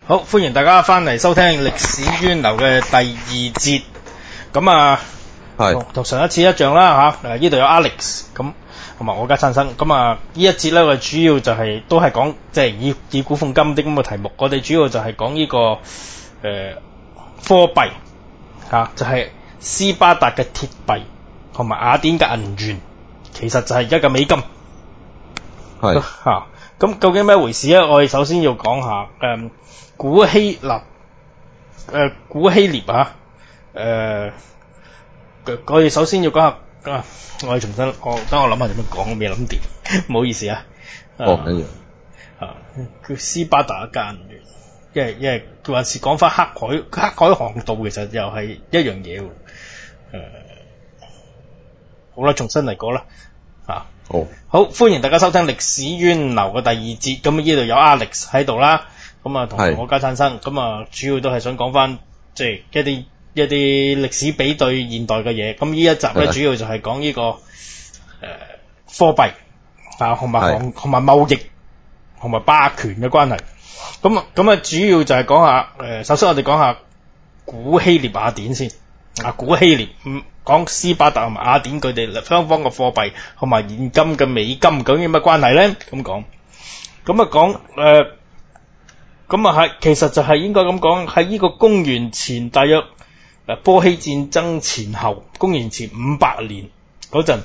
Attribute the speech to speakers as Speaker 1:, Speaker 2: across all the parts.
Speaker 1: 好，歡迎大家翻嚟收聽歷史淵流嘅第二節。咁啊，同上一次一樣啦吓，呢度有 Alex 咁同埋我家燦生。咁啊，呢一節咧，我哋主要就係、都係講即係以古諷今啲咁嘅題目。我哋主要就係講呢個貨幣吓，就係、斯巴達嘅鐵幣同埋雅典嘅銀元，其實就係一個美金。係吓，咁究竟咩回事咧？我哋首先要講下古希臘啊，我哋首先要講下我哋重新，等我諗下點樣講，我未諗掂，唔好意思啊。
Speaker 2: 緊要
Speaker 1: 叫斯巴達嘅銀元，因為還是講翻黑海航道，其實又係一樣嘢喎。好啦，重新嚟過啦。好，歡迎大家收聽歷史淵流嘅第二節。咁呢度有 Alex 喺度啦。咁啊，同我家燦生，咁啊，主要都係想講翻即係一啲歷史比對現代嘅嘢。咁呢一集咧，主要就係講呢個貨幣啊，同埋貿易同埋霸權嘅關係。咁啊，主要就係講下首先我哋講下古希臘雅典先。古希臘講斯巴達同埋雅典佢哋雙方嘅貨幣同埋現今嘅美金究竟有乜關係咧？咁講，其實就係應該咁講，喺呢個公元前大約波希戰爭前後，公元前500年嗰陣，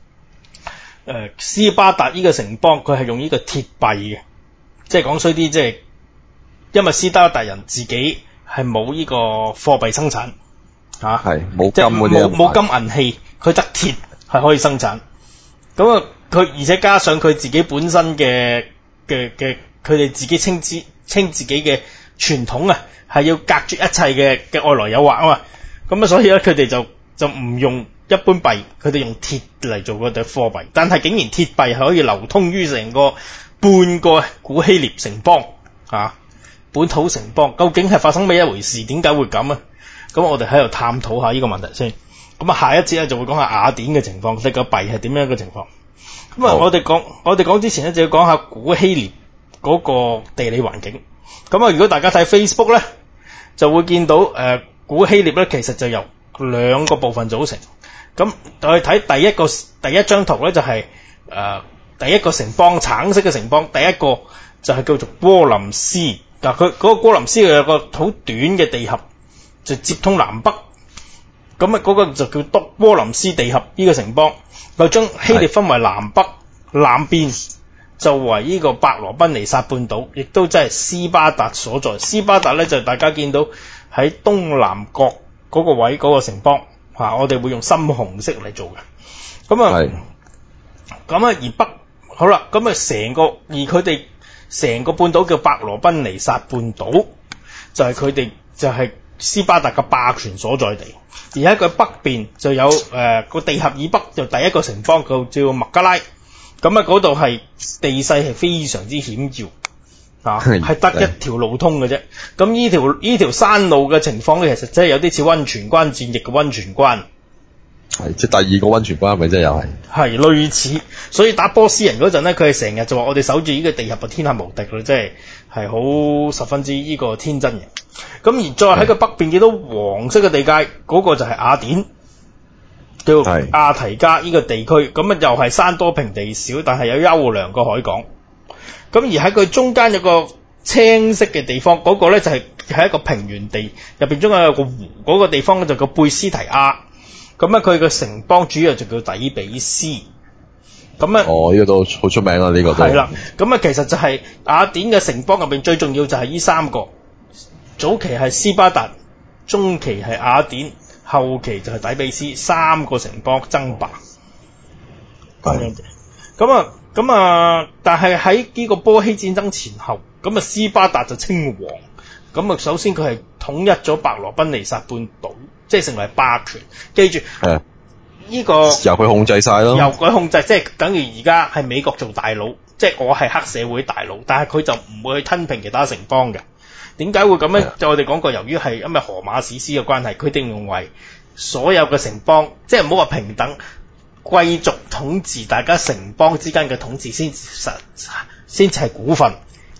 Speaker 1: 斯巴達呢個城邦佢係用呢個鐵幣嘅，即係講衰啲，即係因為斯巴達人自己係冇呢個貨幣生產嚇，冇金嗰啲，冇金銀器，佢得鐵係可以生產。咁啊，佢而且加上佢自己本身嘅佢哋自己稱自己嘅傳統啊，係要隔絕一切嘅外來誘惑啊嘛。咁啊，所以咧佢哋就唔用一般幣，佢哋用鐵嚟做嗰對貨幣。但係竟然鐵幣係可以流通於成個半個古希臘城邦本土城邦，究竟係發生咩一回事？點解會咁啊？咁我哋喺度探討下呢個問題先。咁啊，下一節咧就會講下雅典嘅情況，即係個幣係點樣嘅情況。咁啊，我哋講之前咧就要講下古希臘嗰個地理環境。咁啊，如果大家睇 Facebook 咧，就會見到古希臘咧其實就由兩個部分組成。咁我哋睇第一張圖咧就係第一個城邦，橙色嘅城邦，第一個就係叫做波林斯。嗱，佢嗰個波林斯有個好短嘅地峽，就接通南北。咁啊，嗰個就叫波林斯地峽呢個城邦，就將希臘分為南北，南邊就為呢個伯羅奔尼撒半島，亦都即係斯巴達所在。斯巴達咧就大家見到喺東南角嗰個位嗰個城邦我哋會用深紅色嚟做嘅。咁啊，而北好啦，咁啊佢哋成個半島叫伯羅奔尼撒半島，就係佢哋就係斯巴達嘅霸權所在地。而喺佢北邊就有個地峽以北就第一個城邦叫麥加拉。咁啊，嗰度係地勢係非常之險要係得一條路通嘅啫。咁呢條山路嘅情況咧，其實真係有啲似溫泉關戰役嘅溫泉關，
Speaker 2: 即係第二個溫泉關，係咪真係又係
Speaker 1: 類似。所以打波斯人嗰陣咧，佢係成日就話我哋守住呢個地峽就天下無敵啦，即係好十分之呢個天真嘅。咁而再喺佢北邊見到黃色嘅地界，嗰個就係雅典，叫亞提加呢個地區。咁啊又係山多平地少，但係有優良個海港。咁而喺佢中間有個青色嘅地方，嗰個咧就係一個平原地，入邊中間有個湖，嗰個地方就叫貝斯提亞。咁啊佢嘅城邦主要就叫底比斯。咁啊
Speaker 2: 呢個都好出名啦，呢個都係啦。
Speaker 1: 咁啊其實就係雅典嘅城邦入邊最重要就係呢三個。早期係斯巴達，中期係雅典，後期就係底比斯，三個城邦爭霸咁樣嘅。咁啊，但係喺呢個波希戰爭前後，咁啊斯巴達就稱王。咁啊，首先佢係統一咗伯羅奔尼撒半島，即係成為霸權。記住呢個由
Speaker 2: 佢控制晒咯，
Speaker 1: 由佢控制，即係等於而家係美國做大佬，即係我係黑社會大佬，但係佢就唔會去吞併其他城邦嘅。點解會咁咧？就我哋講過，由於係因為荷馬史詩嘅關係，佢哋認為所有嘅城邦，即係唔好話平等，貴族統治大家城邦之間嘅統治先至係股份，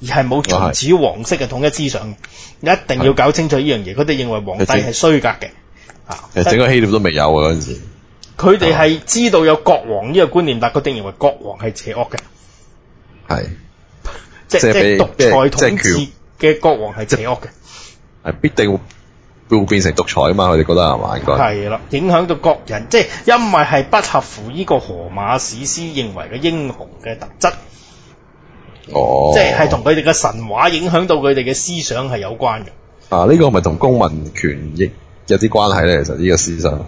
Speaker 1: 而係冇秦始皇式嘅統一思想。一定要搞清楚呢樣嘢。佢哋認為皇帝係衰格嘅。
Speaker 2: 其實整個希臘都未有啊嗰陣時。
Speaker 1: 佢哋係知道有國王呢個觀念，但佢哋認為國王係邪惡嘅。
Speaker 2: 係。
Speaker 1: 即係獨裁統治嘅國王係邪惡嘅。
Speaker 2: 係必定會變成獨裁啊嘛！佢哋覺得係嘛？應該
Speaker 1: 係啦，影響到國人，即係因為係不合乎呢個荷馬史詩認為嘅英雄嘅特質。即係同佢哋嘅神話影響到佢哋嘅思想係有關嘅。
Speaker 2: 呢個咪同公民權益有啲關係咧？其實呢個思想。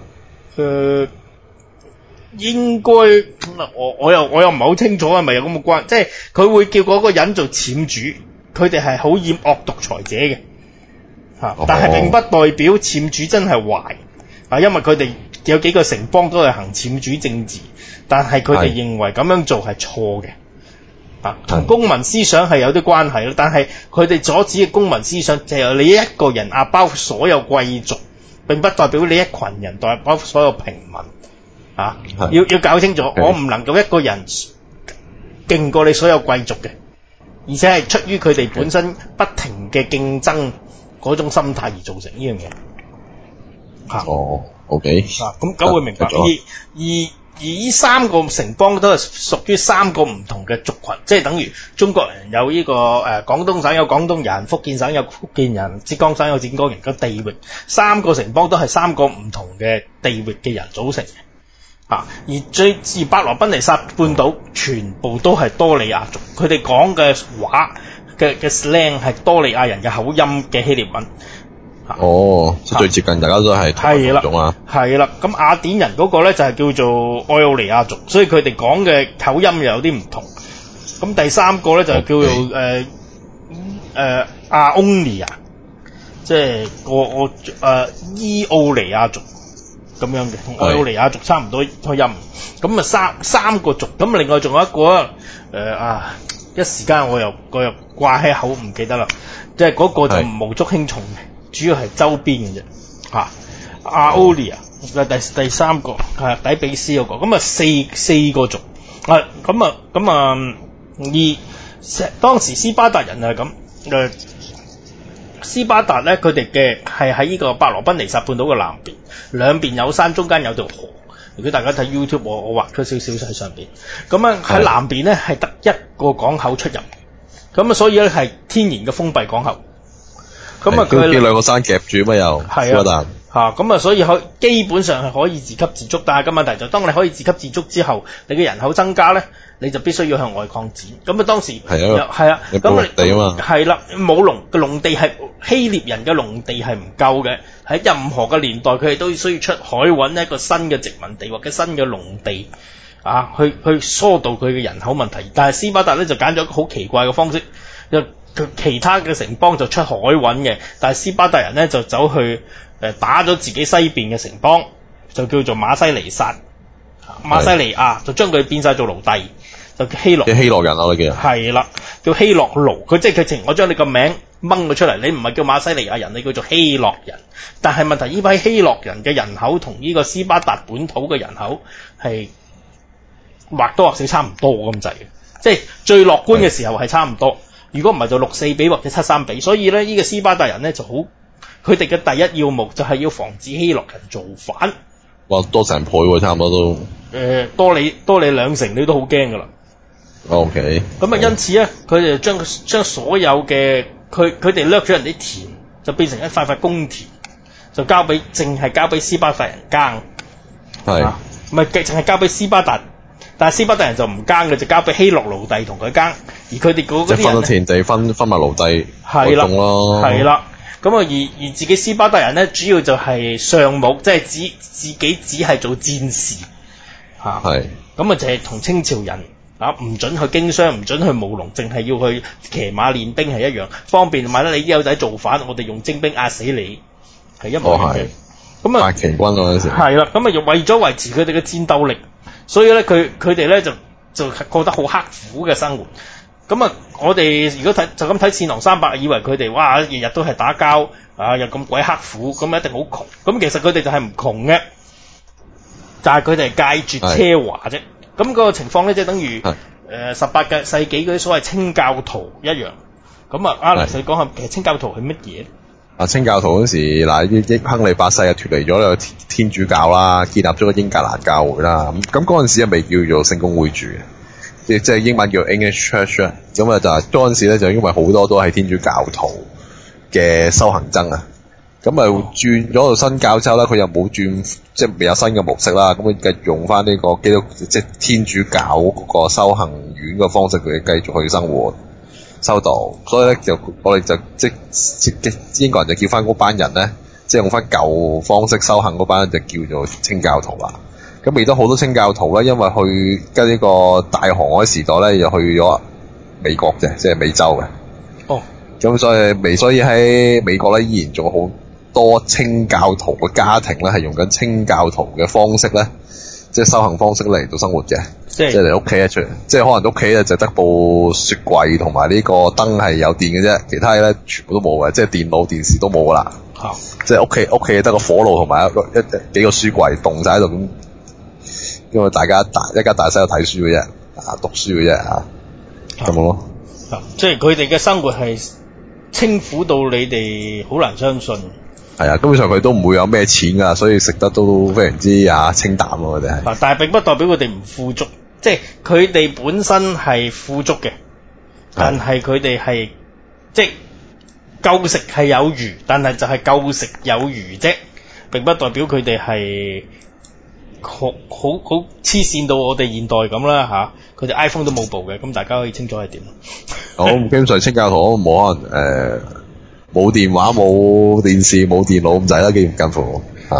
Speaker 1: 應該我又唔係好清楚係咪有咁嘅關，即係佢會叫嗰個人做僭主，佢哋係好厭惡獨裁者嘅。但係並不代表僭主真係壞。因為佢哋有幾個城邦都係行僭主政治，但係佢哋認為咁樣做係錯嘅。同公民思想係有啲關係咯，但係佢哋所指嘅公民思想就係你一個人包括所有貴族，並不代表你一群人代包括所有平民。要搞清楚，我唔能夠一個人勁過你所有貴族嘅，而且係出於佢哋本身不停嘅競爭嗰種心態而造成呢樣嘢。
Speaker 2: OK。
Speaker 1: 咁會明白。而呢三個城邦都係屬於三個唔同嘅族群，即係等於中國人有呢個廣東省有廣東人，福建省有福建人，浙江省有浙江人嘅地域，三個城邦都係三個唔同嘅地域嘅人組成嘅。而伯羅奔尼撒半島全部都係多利亞族，佢哋講嘅話嘅 slang 係多利亞人嘅口音嘅希臘文。
Speaker 2: 即係最接近大家都係同種啊。係啦，
Speaker 1: 咁雅典人嗰個咧就係叫做愛奧尼亞族，所以佢哋講嘅口音又有啲唔同。咁第三個咧就係叫做阿翁尼亞，即係伊奧尼亞族咁樣嘅，同愛奧尼亞族差唔多個音。咁三個族，咁另外仲有一個一時間我又掛喺口唔記得啦，即係嗰個就無足輕重嘅。主要係周邊嘅啫。阿歐利亞第三個係底比斯嗰個，咁四個族。當時斯巴達人係咁。斯巴達咧，佢哋嘅係喺呢個伯羅奔尼撒半島嘅南邊，兩邊有山，中間有條河。如果大家睇 YouTube，我畫咗少少喺上邊。咁喺南邊咧係得一個港口出入，咁所以咧係天然嘅封閉港口。
Speaker 2: 佢兩個山夾住咩又？
Speaker 1: 係啊，所以基本上係可以自給自足，但係個問題就當你可以自給自足之後，你嘅人口增加咧，你就必須要向外擴展。咁當時咁
Speaker 2: 農地啊嘛，
Speaker 1: 係啦，冇農地係希臘人嘅農地係唔夠嘅，喺任何嘅年代佢哋都需要出海揾一個新嘅殖民地或者新嘅農地去疏導佢嘅人口問題。但係斯巴達咧就揀咗一個好奇怪嘅方式。其他嘅城邦就出海揾嘅，但係斯巴達人咧就走去打咗自己西邊嘅城邦，就叫做馬西尼亞，就將佢變晒做奴隸，就叫希洛。
Speaker 2: 希洛人啊，我記得。
Speaker 1: 係啦，叫希洛奴。佢即係佢我將你個名掹咗出嚟，你唔係叫馬西尼亞人，你叫做希洛人。但係問題呢批希洛人嘅人口同呢個斯巴達本土嘅人口係或多或少差唔多咁滯嘅，即係最樂觀嘅時候係差唔多。如果唔係就6-4比或者7-3比，所以咧呢個斯巴達人咧就好，佢哋嘅第一要務就係要防止希洛人造反。
Speaker 2: 哇，多成倍喎，差唔多都。
Speaker 1: 多你2成，你都好驚噶啦。
Speaker 2: OK。
Speaker 1: 咁因此咧，佢哋將所有嘅佢哋掠咗人啲田，就變成一塊塊公田，就淨係交俾斯巴達人耕。係。唔係淨係交俾斯巴達。但係斯巴達人就唔耕嘅，就交俾希洛奴隸同佢耕，而佢哋嗰啲人即係分咗
Speaker 2: 田地，分埋奴隸種咯。
Speaker 1: 係啦，咁而自己斯巴達人咧，主要就係尚武，即係自己只係做戰士係。咁就係同清朝人唔准去經商，唔准去務農，淨係要去騎馬練兵係一樣，方便萬一你啲友仔造反，我哋用精兵壓死你係一模一樣嘅。咁
Speaker 2: 八旗軍嗰陣時
Speaker 1: 係啦，咁又為咗維持佢哋嘅戰鬥力。所以咧，佢哋咧就過得好刻苦嘅生活。咁我哋如果就咁睇《戰狼300》，以為佢哋哇日日都係打交又咁鬼刻苦，咁一定好窮。咁其實佢哋就係唔窮嘅，就係佢哋係戒絕奢華啫。咁個情況咧，即係等於18世紀嗰啲所謂清教徒一樣。 咁啊，Alex你講下其實清教徒係乜嘢？
Speaker 2: 清教徒嗰時嗱，亨利八世啊脫離咗個天主教啦，建立咗個英格蘭教會啦。咁嗰陣時啊未叫做聖公會住嘅，即係英文叫 English Church 啊。咁啊就係嗰陣時咧，就因為好多都係天主教徒嘅修行僧啊。咁啊轉咗到新教之後咧，佢又冇轉，即係未有新嘅模式啦。咁佢繼續用翻呢個基督即係天主教嗰個修行院嘅方式，佢繼續去生活修道。所以咧就我哋就即英國人就叫翻嗰班人咧，即係用翻舊方式修行嗰班人就叫做清教徒啦。咁亦都好多清教徒咧，因為去跟呢個大航海時代咧，又去咗美國嘅，即係美洲嘅。哦。咁所以喺美國咧，依然仲有好多清教徒嘅家庭咧，係用緊清教徒嘅方式咧，即係修行方式嚟到生活嘅。即係嚟屋企咧，即係可能屋企咧就得部雪櫃同埋呢個燈係有電嘅啫，其他嘢咧全部都冇嘅，即係電腦、電視都冇噶啦。即係屋企得個火爐同埋幾個書櫃凍晒喺度咁，因為大家一家大細都睇書嘅啫，讀書嘅啫咁咯。
Speaker 1: 即係佢哋嘅生活係清苦到你哋好難相信。
Speaker 2: 係啊，根本上佢都唔會有咩錢㗎，所以食得都非常之清淡咯，佢哋係。
Speaker 1: 但係並不代表佢哋唔富足，即係佢哋本身係富足嘅，但係佢哋係即係夠食係有餘，但係就係夠食有餘啫，並不代表佢哋係好黐線到我哋現代咁啦嚇。佢哋 iPhone 都冇部嘅，咁大家可以清楚係點。
Speaker 2: 好，基本上清教徒冇可能冇電話、冇電視、冇電腦咁滯啦，近乎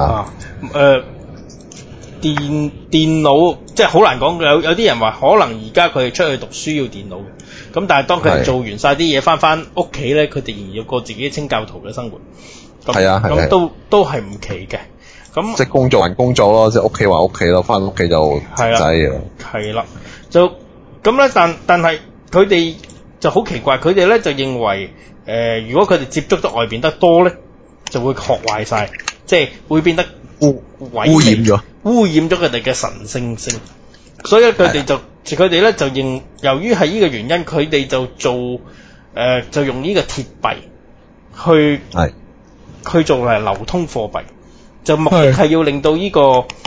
Speaker 1: 電腦即係好難講。有啲人話可能而家佢哋出去讀書要電腦嘅，咁但係當佢哋做完晒啲嘢翻屋企咧，佢哋仍然要過自己清教徒嘅生活。咁都係唔奇嘅。咁
Speaker 2: 即係工作還工作咯，即係屋企還屋企咯，翻屋企就仔咯。
Speaker 1: 係啦，就咁咧，但係佢哋就好奇怪，佢哋咧就認為。如果佢哋接觸得外邊得多咧，就會學壞晒，即係會變得污染咗佢哋嘅神聖性。所以佢哋咧就由於係呢個原因，佢哋就就用呢個鐵幣去做嚟流通貨幣，就目的係要令到呢個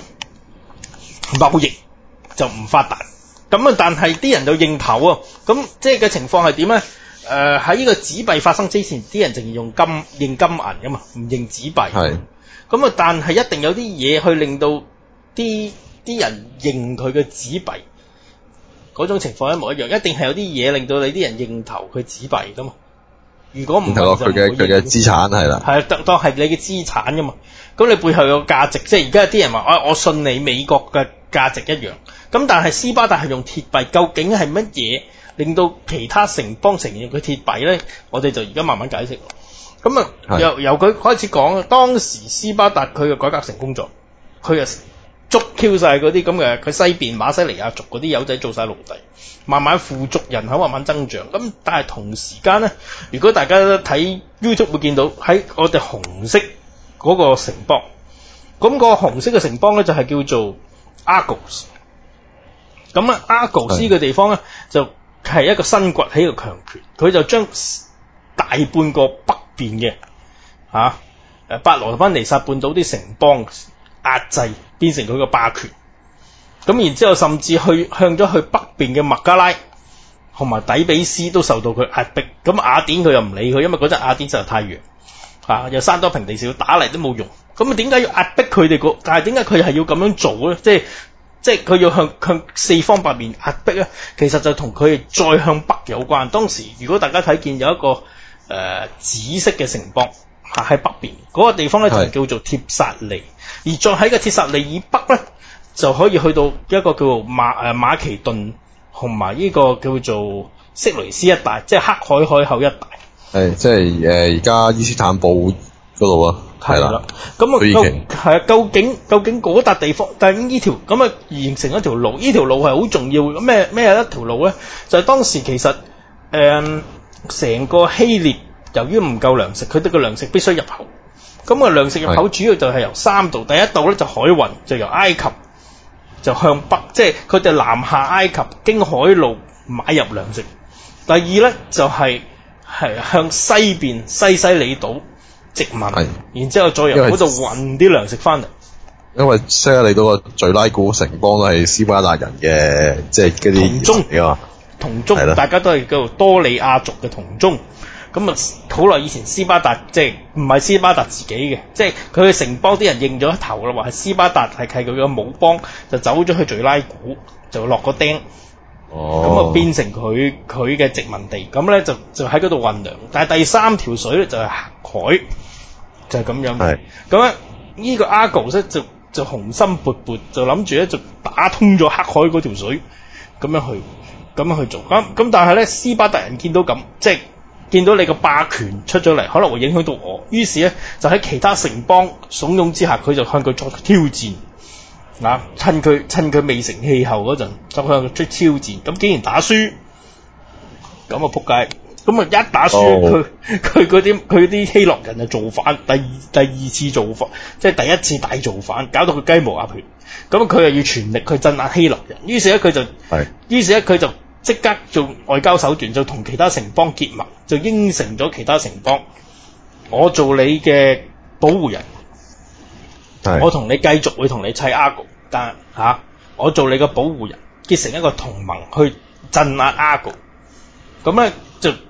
Speaker 1: 貿易就唔發達。咁啊，但係啲人就認頭啊，咁即係嘅情況係點咧？喺呢個紙幣發生之前，啲人淨係用認金銀噶嘛，唔認紙幣。咁啊，但係一定有啲嘢去令到啲人認佢嘅紙幣，嗰種情況一模一樣。一定係有啲嘢令到你啲人認頭佢紙幣噶嘛。如果唔係就
Speaker 2: 佢嘅資產係啦。
Speaker 1: 係當係你嘅資產噶嘛。咁你背後有個價值，即係而家有啲人話我信你美國嘅價值一樣。咁但係斯巴達係用鐵幣，究竟係乜嘢？令到其他城邦承認佢鐵幣咧，我哋就而家慢慢解釋。咁啊，由佢開始講，當時斯巴達佢嘅改革成功咗，佢啊捉 Q 晒嗰啲咁嘅，佢西邊馬西尼亞族嗰啲友仔做晒奴隸，慢慢富足，人口慢慢增長。咁但係同時間咧，如果大家睇 YouTube 會見到喺我哋紅色嗰個城邦，咁個紅色嘅城邦咧就係叫做 Argos。咁啊 Argos 呢個地方咧就係一個新崛起嘅強權，佢就將大半個北邊嘅伯羅奔尼撒半島啲城邦壓制，變成佢個霸權。咁然之後甚至向咗去北邊嘅麥加拉同埋底比斯都受到佢壓迫。咁雅典佢又唔理佢，因為嗰陣雅典實在太弱又山多平地少，打嚟都冇用。咁啊點解要壓迫佢哋但係點解佢係要咁樣做咧？即係佢要向四方八面壓迫咧，其實就同佢再向北有關。當時如果大家睇見有一個紫色嘅城邦喺北邊嗰個地方咧，就叫做帖撒利，而再喺個帖撒利以北咧，就可以去到一個叫做馬其頓同埋呢個叫做色雷斯一帶，即係黑海海口一帶。係
Speaker 2: 即係而家伊斯坦堡嗰度啊。係啦，
Speaker 1: 咁究竟嗰笪地方，但係呢條咁啊形成一條路，呢條路係好重要嘅。咩一條路咧？就係當時其實成個希臘由於唔夠糧食，佢哋嘅糧食必須入口。咁啊糧食入口主要就係由三道，第一道咧就海運，就由埃及就向北，即係佢哋南下埃及經海路買入糧食。第二咧就係係向西邊西西里島殖民，然之後再由嗰度運啲糧食翻嚟。
Speaker 2: 因為西西里島個敍拉古城邦都係斯巴達人嘅，即係嗰啲
Speaker 1: 同宗，大家都係叫做多利亞族嘅同宗。咁啊，好耐以前斯巴達即係唔係斯巴達自己嘅，即係佢嘅城邦啲人認咗頭啦，話係斯巴達係佢嘅母邦，就走咗去敍拉古，就落個釘。咁啊變成佢嘅殖民地，咁咧就喺嗰度運糧。但係第三條水咧就係黑海，就係咁樣。係咁咧，呢個阿狗咧就雄心勃勃，就諗住咧就打通咗黑海嗰條水，咁樣去做。咁但係咧，斯巴達人見到咁，即係見到你個霸權出咗嚟，可能會影響到我。於是咧就喺其他城邦慫恿之下，佢就向佢作挑戰。趁佢未成氣候嗰陣，就向佢出挑戰。咁竟然打輸，咁啊仆街！咁啊一打輸，佢啲希洛人就造反，第二次造反，即係第一次大造反，搞到佢雞毛鴨血。咁佢又要全力去鎮壓希洛人。於是咧佢就即刻做外交手段，就同其他城邦結盟，就應承咗其他城邦，我做你嘅保護人。我同你繼續會同你砌阿狗，但我做你個保護人，結成一個同盟去鎮壓阿狗。咁咧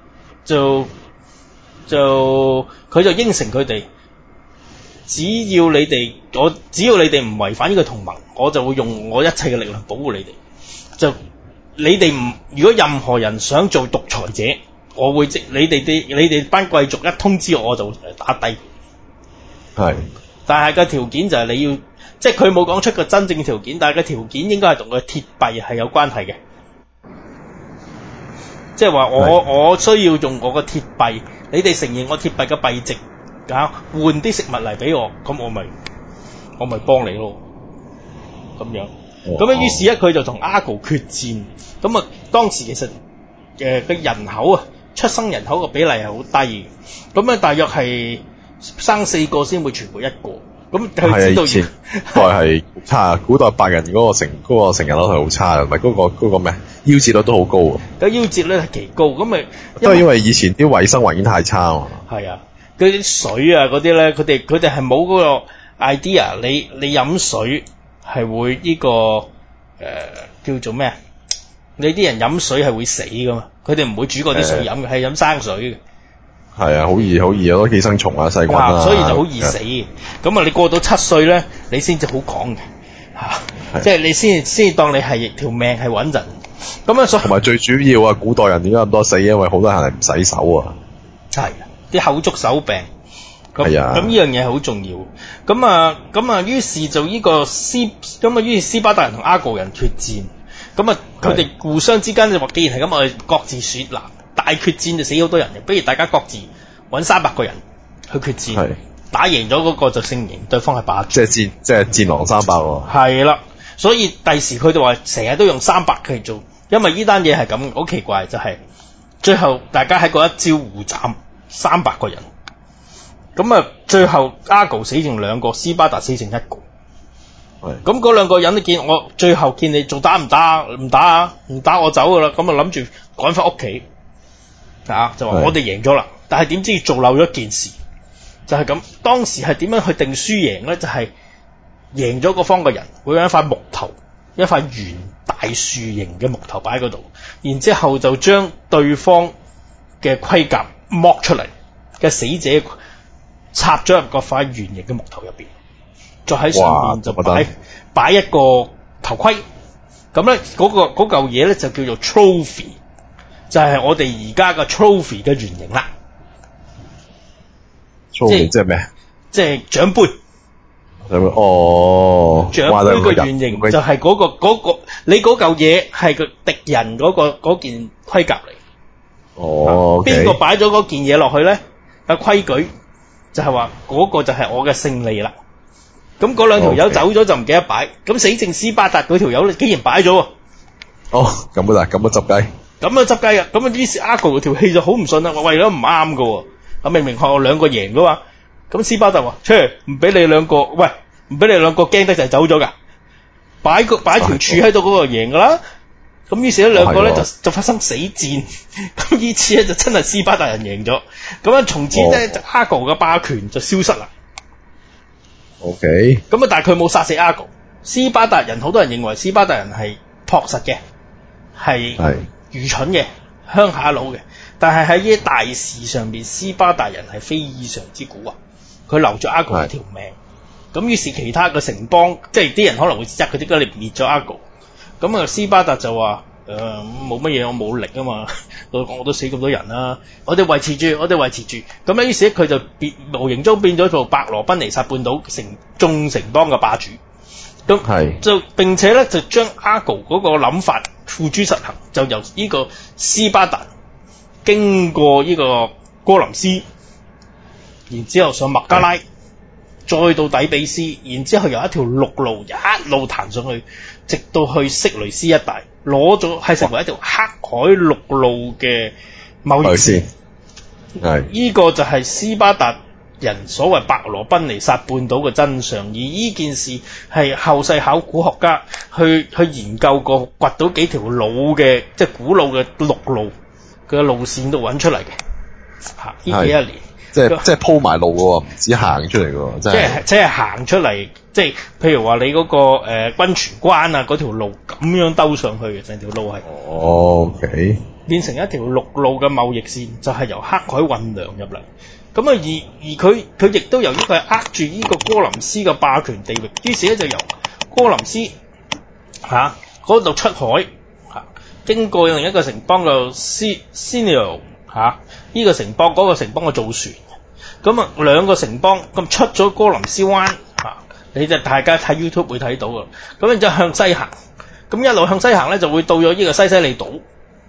Speaker 1: 佢就應承佢哋，只要你哋唔違反呢個同盟，我就會用我一切嘅力量保護你哋。就你哋如果任何人想做獨裁者，我會你哋班貴族一通知我就打低。係。但係個條件就係你要，即係佢冇講出個真正條件，但係個條件應該係同個鐵幣係有關係嘅。即係話我需要用我個鐵幣，你哋承認我鐵幣嘅幣值，換啲食物嚟俾我，咁我咪幫你咯。咁樣，咁於是咧佢就同阿狗決戰。咁啊，當時其實嘅人口啊，出生人口嘅比例係好低嘅。咁咧大約係生4個先會傳播1個，咁佢知道以前係
Speaker 2: 差，古代白人嗰個成人率係好差嘅，唔係嗰個咩夭折率都好高啊。
Speaker 1: 個夭折率係奇高，咁咪
Speaker 2: 都係因為以前啲衞生環境太差啊。
Speaker 1: 係啊，嗰啲水啊嗰啲咧，佢哋係冇嗰個 idea， 你飲水係會呢個叫做咩啊？你啲人飲水係會死噶嘛？佢哋唔會煮嗰啲水飲嘅，係飲生水嘅。係
Speaker 2: 啊，好易有啲寄生蟲啊、細菌啊，
Speaker 1: 所以就好易死。咁你過到7歲咧，你先至好講嘅，即係你先當你係條命係穩陣。咁所以
Speaker 2: 同埋最主要啊，古代人點解咁多死？因為好多人係唔洗手啊。
Speaker 1: 係啲口足手病。
Speaker 2: 係啊。
Speaker 1: 咁呢樣嘢係好重要。咁啊，於是就於是斯巴達人同阿狗人決戰。咁啊，佢哋互相之間就話，既然係咁，我哋各自選嗱。大決戰就死好多人嘅，不如大家各自揾300個人去決戰，打贏咗嗰個就勝贏，對方係霸主。
Speaker 2: 即係戰狼300喎。係
Speaker 1: 啦，所以第時佢哋話成日都用300嚟做，因為呢單嘢係咁，好奇怪就係、最後大家喺嗰一招互斬300個人，咁啊最後阿狗死剩2個，斯巴達死剩1個。咁嗰2個人都見我，最後見你仲打唔打？唔打我走噶啦，咁啊諗住趕翻屋企。就話我哋贏咗啦，但係點知做漏咗件事，就係咁。當時係點樣去定輸贏咧？就係贏咗嗰方嘅人會有一塊木頭，一塊圓大樹形嘅木頭擺喺嗰度，然之後就將對方嘅盔甲剝出嚟嘅死者插咗入個塊圓形嘅木頭入邊，再喺上面就擺一個頭盔。咁咧嗰嚿嘢咧就叫做 trophy。就係我哋而家嘅 trophy 嘅原型啦。
Speaker 2: trophy 即係咩？
Speaker 1: 即係獎杯。
Speaker 2: 哦。
Speaker 1: 獎杯嘅原型就係嗰個你嗰嚿嘢係個敵人嗰件盔甲嚟。
Speaker 2: 哦。
Speaker 1: 邊個擺咗嗰件嘢落去咧？有規矩就係話嗰個就係我嘅勝利啦。咁嗰2條友走咗就唔記得擺，咁死剩斯巴達嗰條友竟然擺咗喎。
Speaker 2: 哦，咁啊執雞。
Speaker 1: 咁啊執雞啊！咁啊於是阿狗條氣就好唔順啦，話為咗唔啱噶喎，咁明明我2個贏噶嘛，咁斯巴達話：唔俾你2個，喂，唔俾你2個驚得就係走咗噶，擺條柱喺度嗰個贏噶啦， 咁於是咧兩個咧就發生死戰，咁呢次咧就真係斯巴達人贏咗，咁樣從此咧阿哥嘅霸權就消失啦。
Speaker 2: OK。
Speaker 1: 咁啊，但係佢冇殺死阿哥。斯巴達人好多人認為斯巴達人係樸實嘅，係愚蠢嘅，鄉下佬嘅。但係喺呢啲大事上面，斯巴達人係非常之蠱惑，佢留咗阿哥一條命。咁於是其他嘅城邦，即係啲人可能會質佢點解你滅咗阿哥？咁啊，斯巴達就話冇乜嘢，我冇力啊嘛，我都死咁多人啦，我哋維持住。咁咧，於是佢就無形中變咗做伯羅奔尼撒半島眾城邦嘅霸主。咁就並且咧就將阿哥嗰個諗法付諸實行，就由呢個斯巴達經過呢個哥林斯，然之後上麥加拉，再到底比斯，然之後由一條陸路一路彈上去，直到去色雷斯一帶，攞咗係成為一條黑海陸路嘅貿易線。呢個就係斯巴達人所謂伯羅奔尼撒半島嘅真相，而呢件事係後世考古學家去研究過，掘到幾條老嘅即係古老嘅陸路嘅路線都揾出嚟嘅。呢幾一年
Speaker 2: 即係鋪埋路嘅喎，唔止行出嚟嘅喎，
Speaker 1: 即係行出嚟，即係譬如話你嗰個溫泉關啊嗰條路咁樣兜上去嘅，成條路係。
Speaker 2: OK。變
Speaker 1: 成一條陸路嘅貿易線，就係由黑海運糧入嚟。咁啊，而佢亦都由於佢係握住呢個哥林斯嘅霸權地域，於是咧就由哥林斯嗰度出海經過另一個城邦嘅Sino 呢個城邦嗰個城邦嘅造船。咁啊，兩個城邦咁出咗哥林斯灣你就大家睇 YouTube 會睇到㗎。咁然之後向西行，咁一路向西行咧就會到咗呢個西西里島。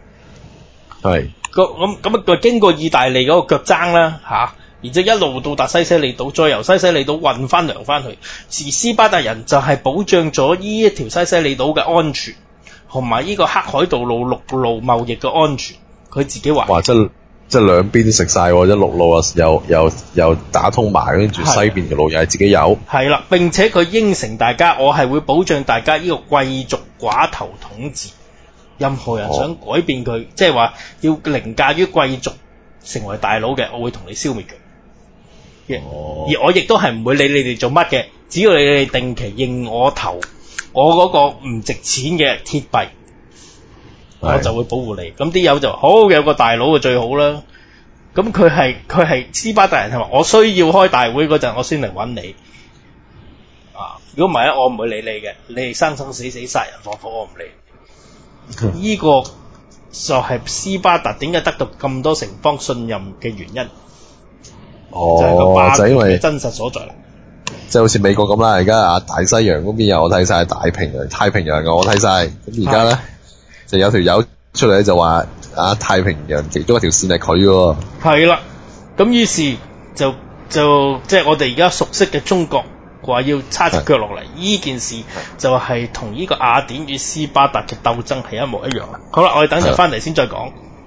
Speaker 1: 咁經過意大利嗰個腳踭啦然之後一路到達西西里島，再由西西里島運翻糧翻去。而斯巴達人就係保障咗呢一條西西里島嘅安全，同埋呢個黑海道路陸路貿易嘅安全。佢自己話：
Speaker 2: 哇！即係兩邊食晒喎，一陸路啊又打通埋，跟住西邊嘅路又係自己有。
Speaker 1: 係啦，並且佢應承大家，我係會保障大家呢個貴族寡頭統治。任何人想改變佢，即係話要凌駕於貴族成為大佬嘅，我會同你消滅佢。而我亦都係唔會理你哋做乜嘅，只要你哋定期認我投我嗰個唔值錢嘅鐵幣，我就會保護你。咁啲友就好，有個大佬就最好啦。咁佢係斯巴達人係話，我需要開大會嗰陣，我先嚟揾你。如果唔係咧，我唔會理你嘅。你哋生生死死殺人放火，我唔理。呢個就係斯巴達點解得到咁多城邦信任嘅原因。就係個霸權嘅真實所在。
Speaker 2: 即係好似美國咁啦，而家大西洋嗰邊又我睇晒，太平洋我睇晒。咁而家咧就有條友出嚟就話太平洋其中一條線係佢喎。係
Speaker 1: 啦，咁於是就即係我哋而家熟悉嘅中國話要叉隻腳落嚟，呢件事就係同呢個雅典與斯巴達嘅鬥爭係一模一樣。好啦，我哋等陣翻嚟先再講。